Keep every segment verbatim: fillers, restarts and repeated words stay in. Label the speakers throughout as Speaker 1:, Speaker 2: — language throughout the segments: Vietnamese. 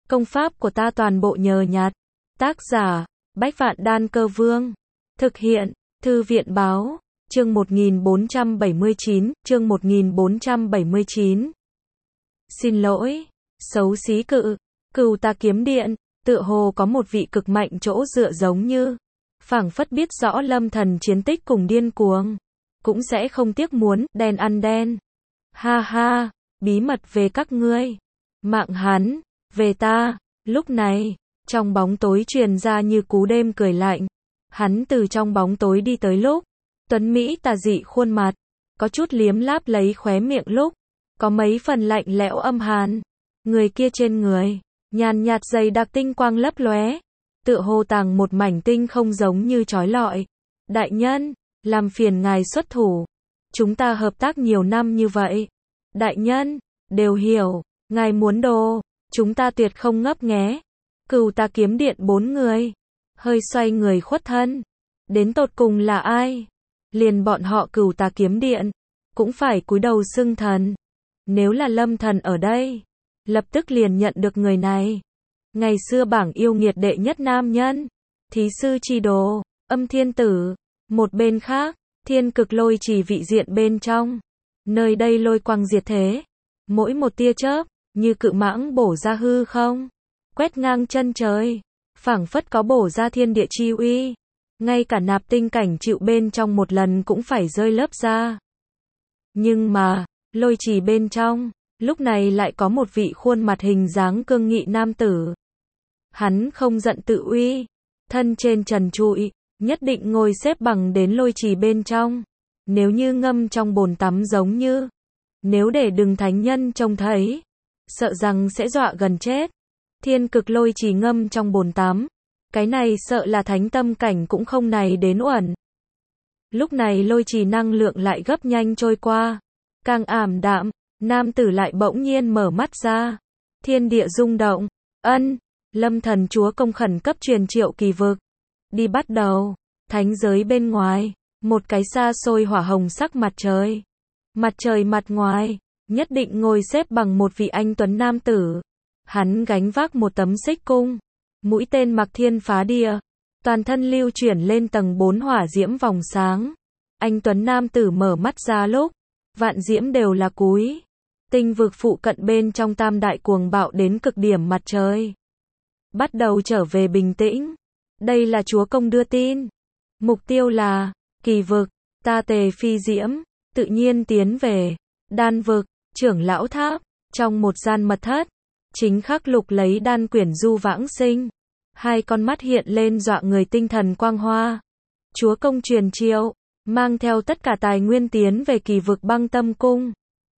Speaker 1: Công pháp của ta toàn bộ nhờ nhặt. Tác giả, Bách Vạn Đan Cơ Vương. Thực hiện, Thư viện Báo. Chương một nghìn bốn trăm bảy mươi chín, chương một nghìn bốn trăm bảy mươi chín. Xin lỗi, xấu xí cự, Cừu Ta Kiếm Điện, tựa hồ có một vị cực mạnh chỗ dựa giống như, phảng phất biết rõ Lâm Thần chiến tích cùng điên cuồng, cũng sẽ không tiếc muốn, đen ăn đen. Ha ha, bí mật về các ngươi, mạng hắn, về ta. Lúc này, trong bóng tối truyền ra như cú đêm cười lạnh. Hắn từ trong bóng tối đi tới lúc, tuấn Mỹ tà dị khuôn mặt, có chút liếm láp lấy khóe miệng lúc, có mấy phần lạnh lẽo âm hàn. Người kia trên người, nhàn nhạt dày đặc tinh quang lấp lóe, tựa hồ tàng một mảnh tinh không giống như trói lọi. Đại nhân, làm phiền ngài xuất thủ. Chúng ta hợp tác nhiều năm như vậy. Đại nhân, đều hiểu, ngài muốn đồ, chúng ta tuyệt không ngấp nghé. Cừu Ta Kiếm Điện bốn người, hơi xoay người khuất thân. Đến tột cùng là ai? Liền bọn họ Cừu Ta Kiếm Điện, cũng phải cúi đầu xưng thần. Nếu là Lâm Thần ở đây, lập tức liền nhận được người này. Ngày xưa bảng yêu nghiệt đệ nhất nam nhân, thí sư chi đồ, Âm Thiên Tử. Một bên khác, Thiên Cực Lôi Trì vị diện bên trong. Nơi đây lôi quang diệt thế. Mỗi một tia chớp, như cự mãng bổ ra hư không. Quét ngang chân trời. Phảng phất có bổ ra thiên địa chi uy. Ngay cả nạp tinh cảnh chịu bên trong một lần cũng phải rơi lớp ra. Nhưng mà, lôi trì bên trong, lúc này lại có một vị khuôn mặt hình dáng cương nghị nam tử. Hắn không giận tự uy, thân trên trần trụi, nhất định ngồi xếp bằng đến lôi trì bên trong. Nếu như ngâm trong bồn tắm giống như, nếu để đừng thánh nhân trông thấy, sợ rằng sẽ dọa gần chết. Thiên Cực Lôi Trì ngâm trong bồn tắm, cái này sợ là thánh tâm cảnh cũng không này đến uẩn. Lúc này lôi trì năng lượng lại gấp nhanh trôi qua, càng ảm đạm, nam tử lại bỗng nhiên mở mắt ra. Thiên địa rung động, ân, Lâm Thần chúa công khẩn cấp truyền triệu kỳ vực. Đi bắt đầu, thánh giới bên ngoài, một cái xa xôi hỏa hồng sắc mặt trời. Mặt trời mặt ngoài, nhất định ngồi xếp bằng một vị anh tuấn nam tử. Hắn gánh vác một tấm xích cung, mũi tên mặc thiên phá địa, toàn thân lưu chuyển lên tầng bốn hỏa diễm vòng sáng. Anh tuấn nam tử mở mắt ra lúc, vạn diễm đều là cúi. Tinh vực phụ cận bên trong tam đại cuồng bạo đến cực điểm mặt trời. Bắt đầu trở về bình tĩnh. Đây là chúa công đưa tin. Mục tiêu là, kỳ vực, ta Tề Phi Diễm, tự nhiên tiến về, đan vực, trưởng lão tháp, trong một gian mật thất. Chính khắc lục lấy đan quyển du vãng sinh. Hai con mắt hiện lên dọa người tinh thần quang hoa. Chúa công truyền triệu, mang theo tất cả tài nguyên tiến về kỳ vực Băng Tâm Cung.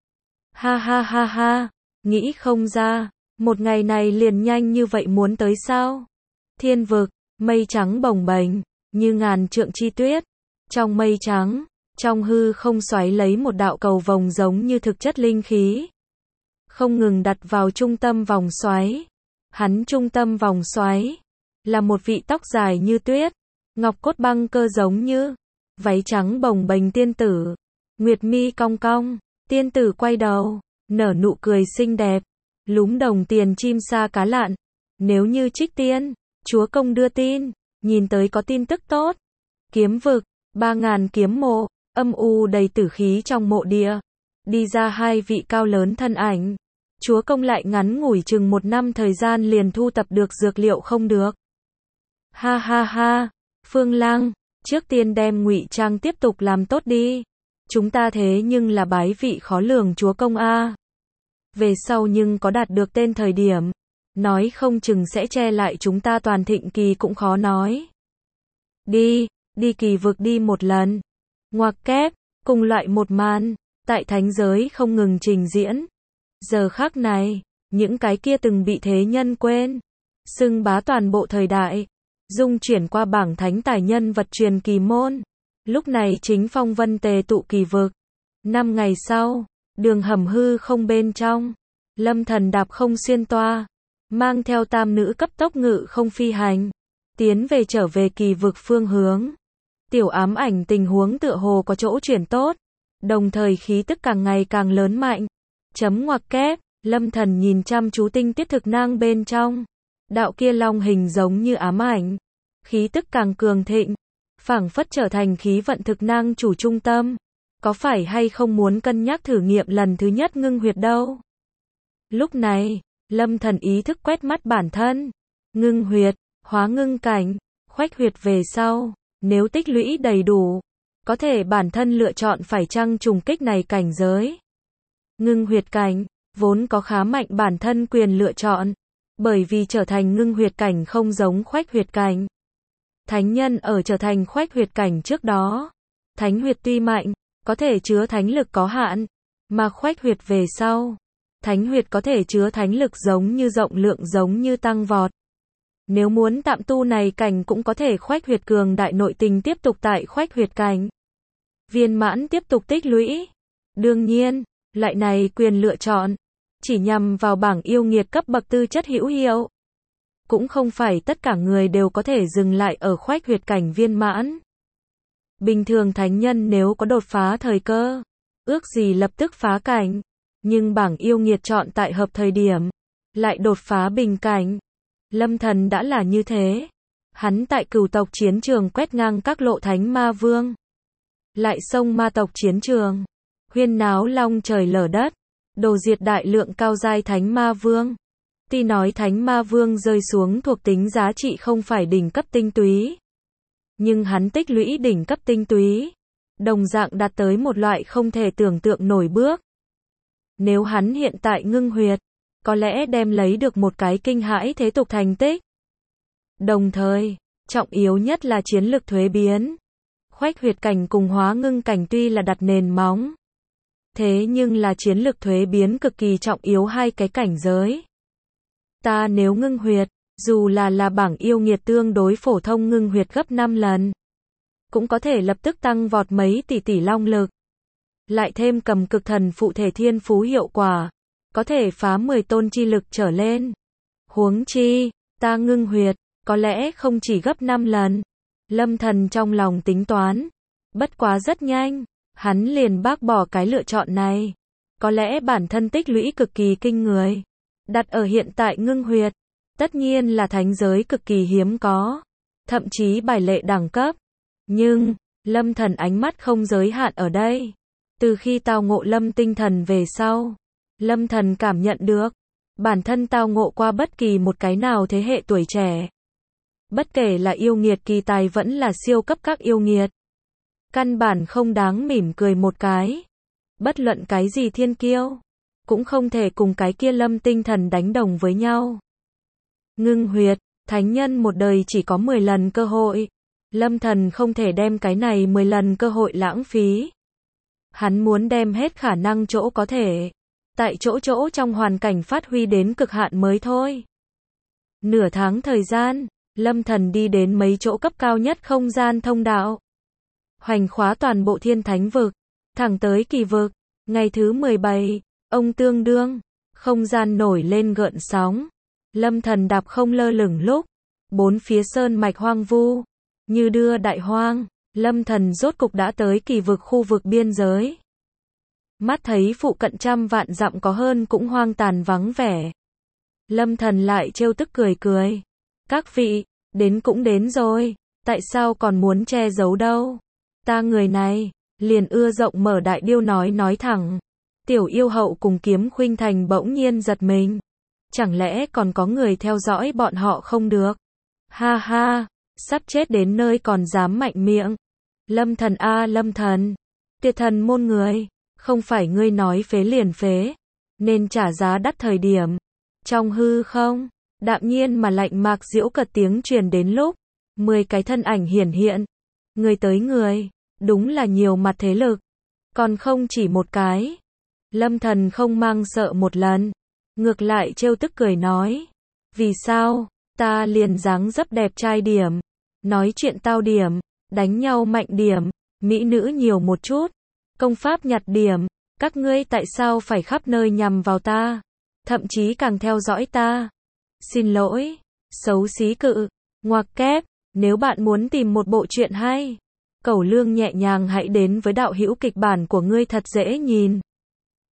Speaker 1: Ha ha ha ha, nghĩ không ra, một ngày này liền nhanh như vậy muốn tới sao? Thiên vực, mây trắng bồng bềnh, như ngàn trượng chi tuyết. Trong mây trắng, trong hư không xoáy lấy một đạo cầu vồng giống như thực chất linh khí. Không ngừng đặt vào trung tâm vòng xoáy. Hắn trung tâm vòng xoáy, là một vị tóc dài như tuyết, ngọc cốt băng cơ giống như, váy trắng bồng bềnh tiên tử. Nguyệt mi cong cong, tiên tử quay đầu, nở nụ cười xinh đẹp, lúm đồng tiền chim sa cá lặn. Nếu như Trích Tiên, chúa công đưa tin, nhìn tới có tin tức tốt. Kiếm vực, ba ngàn kiếm mộ, âm u đầy tử khí trong mộ địa. Đi ra hai vị cao lớn thân ảnh. Chúa công lại ngắn ngủi chừng một năm thời gian liền thu tập được dược liệu không được. Ha ha ha, Phương Lang, trước tiên đem ngụy trang tiếp tục làm tốt đi. Chúng ta thế nhưng là bái vị khó lường chúa công a. Về sau nhưng có đạt được tên thời điểm, nói không chừng sẽ che lại chúng ta toàn thịnh kỳ cũng khó nói. Đi, đi kỳ vực đi một lần. Ngoặc kép, cùng loại một màn, tại thánh giới không ngừng trình diễn. Giờ khắc này, những cái kia từng bị thế nhân quên, xưng bá toàn bộ thời đại, dung chuyển qua bảng thánh tài nhân vật truyền kỳ môn. Lúc này chính phong vân tề tụ kỳ vực. Năm ngày sau, đường hầm hư không bên trong, Lâm Thần đạp không xuyên toa, mang theo tam nữ cấp tốc ngự không phi hành, tiến về trở về kỳ vực phương hướng. Tiểu ám ảnh tình huống tựa hồ có chỗ chuyển tốt, đồng thời khí tức càng ngày càng lớn mạnh. Chấm ngoặc kép, Lâm Thần nhìn chăm chú tinh tiết thực nang bên trong. Đạo kia long hình giống như ám ảnh. Khí tức càng cường thịnh. Phảng phất trở thành khí vận thực nang chủ trung tâm. Có phải hay không muốn cân nhắc thử nghiệm lần thứ nhất ngưng huyệt đâu? Lúc này, Lâm Thần ý thức quét mắt bản thân. Ngưng huyệt, hóa ngưng cảnh, khoách huyệt về sau. Nếu tích lũy đầy đủ, có thể bản thân lựa chọn phải chăng trùng kích này cảnh giới. Ngưng huyệt cảnh, vốn có khá mạnh bản thân quyền lựa chọn. Bởi vì trở thành ngưng huyệt cảnh không giống khoách huyệt cảnh. Thánh nhân ở trở thành khoách huyệt cảnh trước đó. Thánh huyệt tuy mạnh, có thể chứa thánh lực có hạn. Mà khoách huyệt về sau. Thánh huyệt có thể chứa thánh lực giống như rộng lượng giống như tăng vọt. Nếu muốn tạm tu này cảnh cũng có thể khoách huyệt cường đại nội tình tiếp tục tại khoách huyệt cảnh. Viên mãn tiếp tục tích lũy. Đương nhiên, loại này quyền lựa chọn. Chỉ nhằm vào bảng yêu nghiệt cấp bậc tư chất hữu hiệu. Cũng không phải tất cả người đều có thể dừng lại ở khoách huyệt cảnh viên mãn. Bình thường thánh nhân nếu có đột phá thời cơ, ước gì lập tức phá cảnh. Nhưng bảng yêu nghiệt chọn tại hợp thời điểm, lại đột phá bình cảnh. Lâm Thần đã là như thế. Hắn tại cửu tộc chiến trường quét ngang các lộ thánh ma vương. Lại xông ma tộc chiến trường. Huyên náo long trời lở đất. Đồ diệt đại lượng cao giai thánh ma vương. Tuy nói thánh ma vương rơi xuống thuộc tính giá trị không phải đỉnh cấp tinh túy. Nhưng hắn tích lũy đỉnh cấp tinh túy. Đồng dạng đạt tới một loại không thể tưởng tượng nổi bước. Nếu hắn hiện tại ngưng huyệt, có lẽ đem lấy được một cái kinh hãi thế tục thành tích. Đồng thời, trọng yếu nhất là chiến lực thuế biến. Khoách huyệt cảnh cùng hóa ngưng cảnh tuy là đặt nền móng. Thế nhưng là chiến lực thuế biến cực kỳ trọng yếu hai cái cảnh giới. Ta nếu ngưng huyệt, dù là là bảng yêu nghiệt tương đối phổ thông ngưng huyệt gấp năm lần. Cũng có thể lập tức tăng vọt mấy tỷ tỷ long lực. Lại thêm cầm cực thần phụ thể thiên phú hiệu quả. Có thể phá mười tôn chi lực trở lên. Huống chi, ta ngưng huyệt, có lẽ không chỉ gấp năm lần. Lâm Thần trong lòng tính toán. Bất quá rất nhanh, hắn liền bác bỏ cái lựa chọn này. Có lẽ bản thân tích lũy cực kỳ kinh người. Đặt ở hiện tại ngưng huyệt. Tất nhiên là thánh giới cực kỳ hiếm có. Thậm chí bài lệ đẳng cấp. Nhưng, Lâm Thần ánh mắt không giới hạn ở đây. Từ khi tao ngộ lâm tinh thần về sau. Lâm Thần cảm nhận được. Bản thân tao ngộ qua bất kỳ một cái nào thế hệ tuổi trẻ. Bất kể là yêu nghiệt kỳ tài vẫn là siêu cấp các yêu nghiệt. Căn bản không đáng mỉm cười một cái. Bất luận cái gì thiên kiêu. Cũng không thể cùng cái kia lâm tinh thần đánh đồng với nhau. Ngưng huyệt, thánh nhân một đời chỉ có mười lần cơ hội. Lâm Thần không thể đem cái này mười lần cơ hội lãng phí. Hắn muốn đem hết khả năng chỗ có thể. Tại chỗ chỗ trong hoàn cảnh phát huy đến cực hạn mới thôi. Nửa tháng thời gian, Lâm Thần đi đến mấy chỗ cấp cao nhất không gian thông đạo. Hoành khóa toàn bộ thiên thánh vực. Thẳng tới kỳ vực. Ngày thứ mười bảy, ông tương đương. Không gian nổi lên gợn sóng. Lâm Thần đạp không lơ lửng lúc. Bốn phía sơn mạch hoang vu. Như đưa đại hoang. Lâm Thần rốt cục đã tới kỳ vực khu vực biên giới. Mắt thấy phụ cận trăm vạn dặm có hơn cũng hoang tàn vắng vẻ. Lâm Thần lại trêu tức cười cười. Các vị, đến cũng đến rồi. Tại sao còn muốn che giấu đâu? Ta người này, liền ưa rộng mở đại điêu nói nói thẳng. Tiểu yêu hậu cùng Kiếm Khuynh Thành bỗng nhiên giật mình. Chẳng lẽ còn có người theo dõi bọn họ không được? Ha ha, sắp chết đến nơi còn dám mạnh miệng. Lâm Thần a Lâm Thần, Tuyệt Thần môn người, không phải ngươi nói phế liền phế, nên trả giá đắt thời điểm. Trong hư không, đạm nhiên mà lạnh mạc giễu cợt tiếng truyền đến lúc, mười cái thân ảnh hiển hiện. Người tới người, đúng là nhiều mặt thế lực, còn không chỉ một cái. Lâm Thần không mang sợ một lần, ngược lại trêu tức cười nói. Vì sao, ta liền dáng dấp đẹp trai điểm, nói chuyện tao điểm, đánh nhau mạnh điểm, mỹ nữ nhiều một chút, công pháp nhặt điểm, các ngươi tại sao phải khắp nơi nhằm vào ta, thậm chí càng theo dõi ta. Xin lỗi, xấu xí cự, ngoặc kép, nếu bạn muốn tìm một bộ truyện hay, cẩu lương nhẹ nhàng hãy đến với đạo hữu kịch bản của ngươi thật dễ nhìn.